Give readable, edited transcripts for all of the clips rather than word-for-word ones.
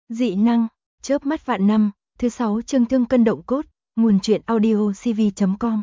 Dị năng, chớp mắt vạn năm, thứ 6 chương thương cân động cốt, nguồn truyện audio cv.com.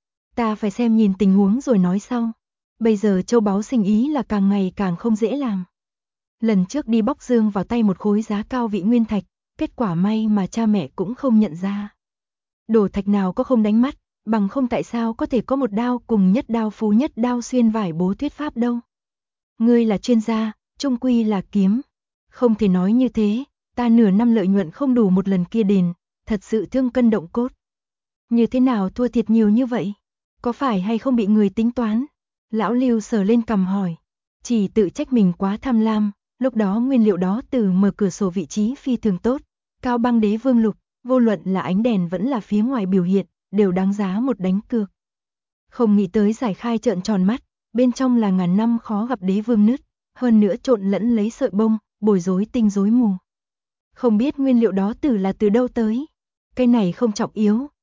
Ta phải xem nhìn tình huống rồi nói sau. Bây giờ châu báu sinh ý là càng ngày càng không dễ làm. Lần trước đi bóc dương vào tay một khối giá cao vị nguyên thạch, kết quả may mà cha mẹ cũng không nhận ra. Đồ thạch nào có không đánh mắt, bằng không tại sao có thể có một đao cùng nhất đao phú nhất đao xuyên vải bố thuyết pháp đâu. Ngươi là chuyên gia, trung quy là kiếm. Không thể nói như thế, ta nửa năm lợi nhuận không đủ một lần kia đền, thật sự thương cân động cốt. Như thế nào thua thiệt nhiều như vậy? Có phải hay không bị người tính toán? Lão Lưu sờ lên cằm hỏi. Chỉ tự trách mình quá tham lam, lúc đó nguyên liệu đó từ mở cửa sổ vị trí phi thường tốt. Cao băng đế vương lục, vô luận là ánh đèn vẫn là phía ngoài biểu hiện, đều đáng giá một đánh cược. Không nghĩ tới giải khai trợn tròn mắt, bên trong là ngàn năm khó gặp đế vương nứt, hơn nữa trộn lẫn lấy sợi bông, bồi rối tinh rối mù. Không biết nguyên liệu đó là từ đâu tới. Cái này không trọng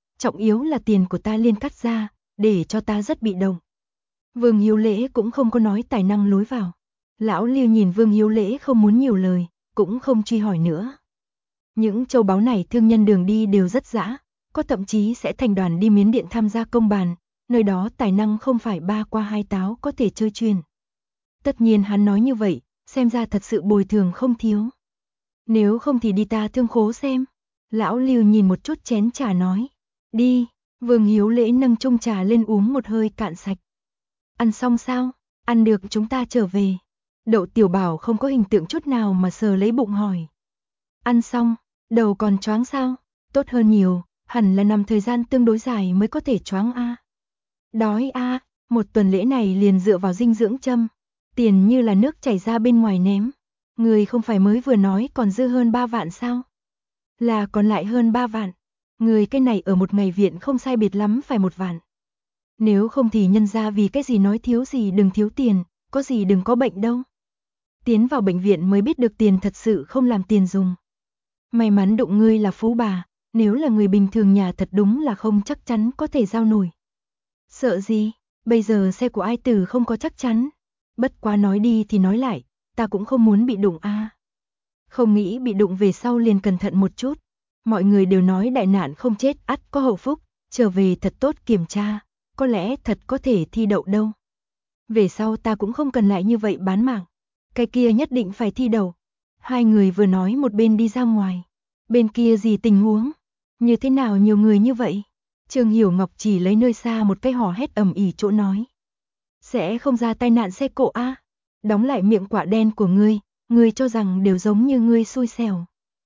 yếu là tiền của ta liên cắt ra, để cho ta rất bị động. Vương Hiếu Lễ cũng không có nói tài năng lối vào. Lão Lưu nhìn Vương Hiếu Lễ không muốn nhiều lời, cũng không truy hỏi nữa. Những châu báu này thương nhân đường đi đều rất dã, có thậm chí sẽ thành đoàn đi Miến Điện tham gia công bàn, nơi đó tài năng không phải ba qua hai táo có thể chơi chuyền. Tất nhiên hắn nói như vậy, xem ra thật sự bồi thường không thiếu. Nếu không thì đi ta thương khố xem. Lão Lưu nhìn một chút chén trà nói. Đi, Vương Hiếu Lễ nâng chung trà lên uống một hơi cạn sạch. Ăn xong sao? Ăn được chúng ta trở về. Đậu Tiểu Bảo không có hình tượng chút nào mà sờ lấy bụng hỏi. Ăn xong, đầu còn choáng sao? Tốt hơn nhiều, hẳn là nằm thời gian tương đối dài mới có thể choáng a. Đói a, một tuần lễ này liền dựa vào dinh dưỡng châm. Tiền như là nước chảy ra bên ngoài ném. Người không phải mới vừa nói còn dư hơn 3 vạn sao? Là còn lại hơn 3 vạn. Người cái này ở một ngày viện không sai biệt lắm phải 1 vạn. Nếu không thì nhân ra vì cái gì nói thiếu gì đừng thiếu tiền, có gì đừng có bệnh đâu. Tiến vào bệnh viện mới biết được tiền thật sự không làm tiền dùng. May mắn đụng ngươi là phú bà, nếu là người bình thường nhà thật đúng là không chắc chắn có thể giao nổi. Sợ gì, bây giờ xe của ai tử không có chắc chắn. Bất quá nói đi thì nói lại, ta cũng không muốn bị đụng a. Không nghĩ bị đụng về sau liền cẩn thận một chút. Mọi người đều nói đại nạn không chết ắt có hậu phúc, trở về thật tốt kiểm tra, có lẽ thật có thể thi đậu đâu. Về sau ta cũng không cần lại như vậy bán mạng, cái kia nhất định phải thi đậu. Hai người vừa nói một bên đi ra ngoài. Bên kia gì tình huống? Như thế nào nhiều người như vậy? Trương Hiểu Ngọc chỉ lấy nơi xa một cái hò hét ầm ĩ chỗ nói. Sẽ không ra tai nạn xe cộ a? Đóng lại miệng quả đen của ngươi cho rằng đều giống như ngươi xui xẻo.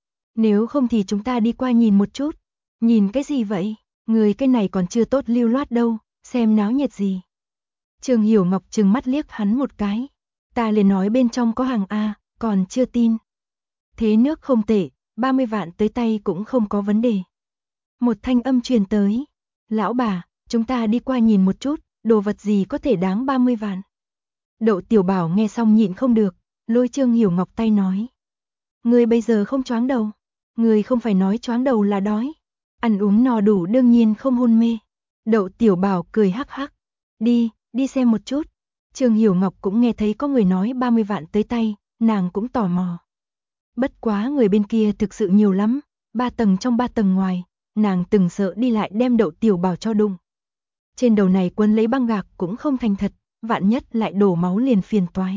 Nếu không thì chúng ta đi qua nhìn một chút. Nhìn cái gì vậy? Người cái này còn chưa tốt lưu loát đâu, xem náo nhiệt gì. Trương Hiểu Ngọc trừng mắt liếc hắn một cái. Ta liền nói bên trong có hàng a, còn chưa tin. Thế nước không tệ, 30 vạn tới tay cũng không có vấn đề. Một thanh âm truyền tới. Lão bà, chúng ta đi qua nhìn một chút, đồ vật gì có thể đáng 30 vạn. Đậu Tiểu Bảo nghe xong nhịn không được, lôi Trương Hiểu Ngọc tay nói. Ngươi bây giờ không choáng đầu. Ngươi không phải nói choáng đầu là đói. Ăn uống no đủ đương nhiên không hôn mê. Đậu Tiểu Bảo cười hắc hắc. Đi xem một chút. Trương Hiểu Ngọc cũng nghe thấy có người nói 30 vạn tới tay, nàng cũng tò mò. Bất quá người bên kia thực sự nhiều lắm, 3 tầng trong 3 tầng ngoài, nàng từng sợ đi lại đem Đậu Tiểu Bảo cho đụng. Trên đầu này quấn lấy băng gạc cũng không thành thật, vạn nhất lại đổ máu liền phiền toái.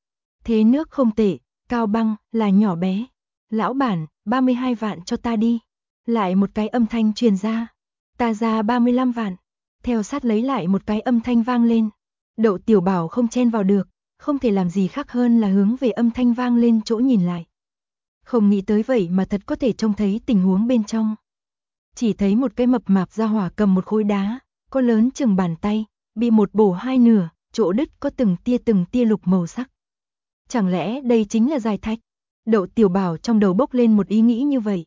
Thế nước không tệ, Cao băng là nhỏ bé. Lão bản, 32 vạn cho ta đi. Lại một cái âm thanh truyền ra. Ta ra 35 vạn. Theo sát lấy lại một cái âm thanh vang lên. Đậu Tiểu Bảo không chen vào được, không thể làm gì khác hơn là hướng về âm thanh vang lên chỗ nhìn lại. Không nghĩ tới vậy mà thật có thể trông thấy tình huống bên trong. Chỉ thấy một cái mập mạp ra hỏa cầm một khối đá, có lớn chừng bàn tay, bị một bổ hai nửa, chỗ đứt có từng tia lục màu sắc. Chẳng lẽ đây chính là giải thạch? Đậu Tiểu Bảo trong đầu bốc lên một ý nghĩ như vậy.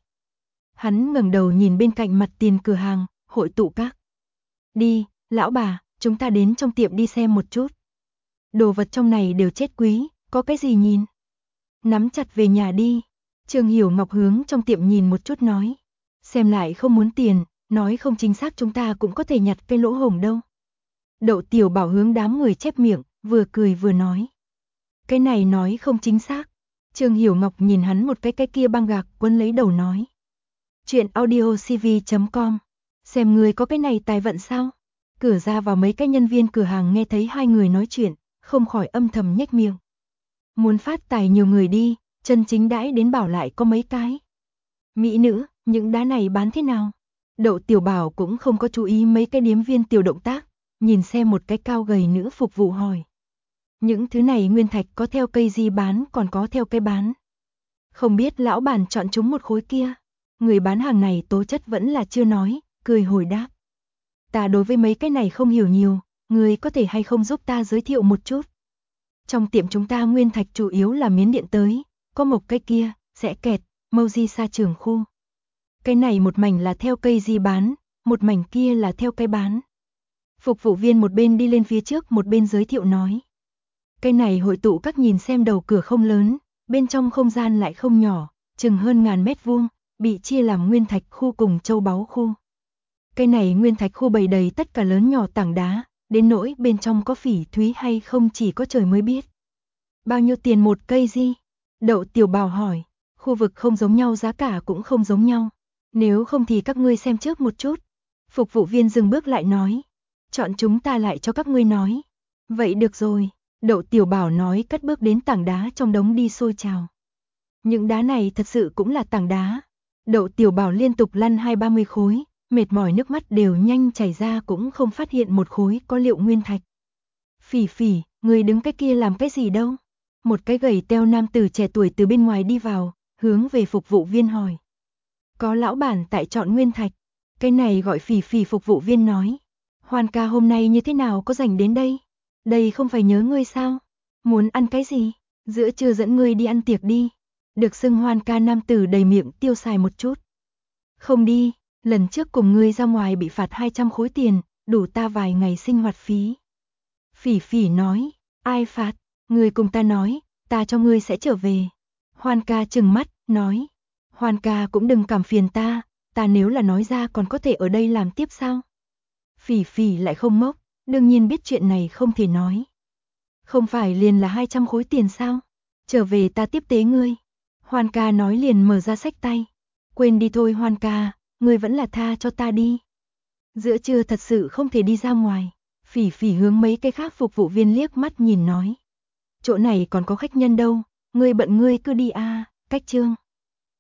Hắn ngẩng đầu nhìn bên cạnh mặt tiền cửa hàng, hội tụ các. Đi, lão bà, chúng ta đến trong tiệm đi xem một chút. Đồ vật trong này đều chết quý, có cái gì nhìn? Nắm chặt về nhà đi. Trương Hiểu Ngọc hướng trong tiệm nhìn một chút nói. Xem lại không muốn tiền, nói không chính xác chúng ta cũng có thể nhặt cái lỗ hổng đâu. Đậu Tiểu Bảo hướng đám người chép miệng, vừa cười vừa nói. Cái này nói không chính xác. Trương Hiểu Ngọc nhìn hắn một cái kia băng gạc quấn lấy đầu nói. Chuyện audiocv.com. Xem người có cái này tài vận sao? Cửa ra vào mấy cái nhân viên cửa hàng nghe thấy hai người nói chuyện, không khỏi âm thầm nhếch miệng. Muốn phát tài nhiều người đi, chân chính đãi đến bảo lại có mấy cái. Mỹ nữ, những đá này bán thế nào? Đậu Tiểu Bảo cũng không có chú ý mấy cái điếm viên tiểu động tác, nhìn xem một cái cao gầy nữ phục vụ hỏi. Những thứ này nguyên thạch có theo cây gì bán còn có theo cây bán. Không biết lão bản chọn chúng một khối kia. Người bán hàng này tố chất vẫn là chưa nói, cười hồi đáp. Ta đối với mấy cái này không hiểu nhiều, người có thể hay không giúp ta giới thiệu một chút. Trong tiệm chúng ta nguyên thạch chủ yếu là miến điện tới, có một cái kia, rẽ kẹt, mâu di sa trường khu. Cái này một mảnh là theo cây gì bán, một mảnh kia là theo cây bán. Phục vụ viên một bên đi lên phía trước một bên giới thiệu nói. Cái này hội tụ các nhìn xem đầu cửa không lớn, bên trong không gian lại không nhỏ, chừng hơn 1000 mét vuông, bị chia làm nguyên thạch khu cùng châu báu khu. Cái này nguyên thạch khu bày đầy tất cả lớn nhỏ tảng đá, đến nỗi bên trong có phỉ thúy hay không chỉ có trời mới biết. Bao nhiêu tiền một cây gì? Đậu Tiểu Bảo hỏi, khu vực không giống nhau giá cả cũng không giống nhau. Nếu không thì các ngươi xem trước một chút. Phục vụ viên dừng bước lại nói. Chọn chúng ta lại cho các ngươi nói. Vậy được rồi, Đậu Tiểu Bảo nói cất bước đến tảng đá trong đống đi xôi trào. Những đá này thật sự cũng là tảng đá. Đậu Tiểu Bảo liên tục lăn 20-30 khối, mệt mỏi nước mắt đều nhanh chảy ra cũng không phát hiện một khối có liệu nguyên thạch. Phỉ Phỉ, người đứng cái kia làm cái gì đâu? Một cái gầy teo nam tử trẻ tuổi từ bên ngoài đi vào, hướng về phục vụ viên hỏi. Có lão bản tại chọn nguyên thạch. Cái này gọi Phỉ Phỉ, phục vụ viên nói. Hoan ca hôm nay như thế nào có rảnh đến đây? Đây không phải nhớ ngươi sao? Muốn ăn cái gì? Giữa trưa dẫn ngươi đi ăn tiệc đi. Được xưng Hoan ca nam tử đầy miệng tiêu xài một chút. Không đi, lần trước cùng ngươi ra ngoài bị phạt 200 khối tiền, đủ ta vài ngày sinh hoạt phí. Phỉ Phỉ nói, ai phạt? Ngươi cùng ta nói, ta cho ngươi sẽ trở về. Hoan ca trừng mắt, nói. Hoan ca cũng đừng cảm phiền ta nếu là nói ra còn có thể ở đây làm tiếp sao? Phỉ Phỉ lại không ngốc, đương nhiên biết chuyện này không thể nói. Không phải liền là 200 khối tiền sao? Trở về ta tiếp tế ngươi. Hoan ca nói liền mở ra xách tay. Quên đi thôi Hoan ca, ngươi vẫn là tha cho ta đi. Giữa trưa thật sự không thể đi ra ngoài. Phỉ Phỉ hướng mấy cái khác phục vụ viên liếc mắt nhìn nói. Chỗ này còn có khách nhân đâu, ngươi bận ngươi cứ đi a. Cách chương.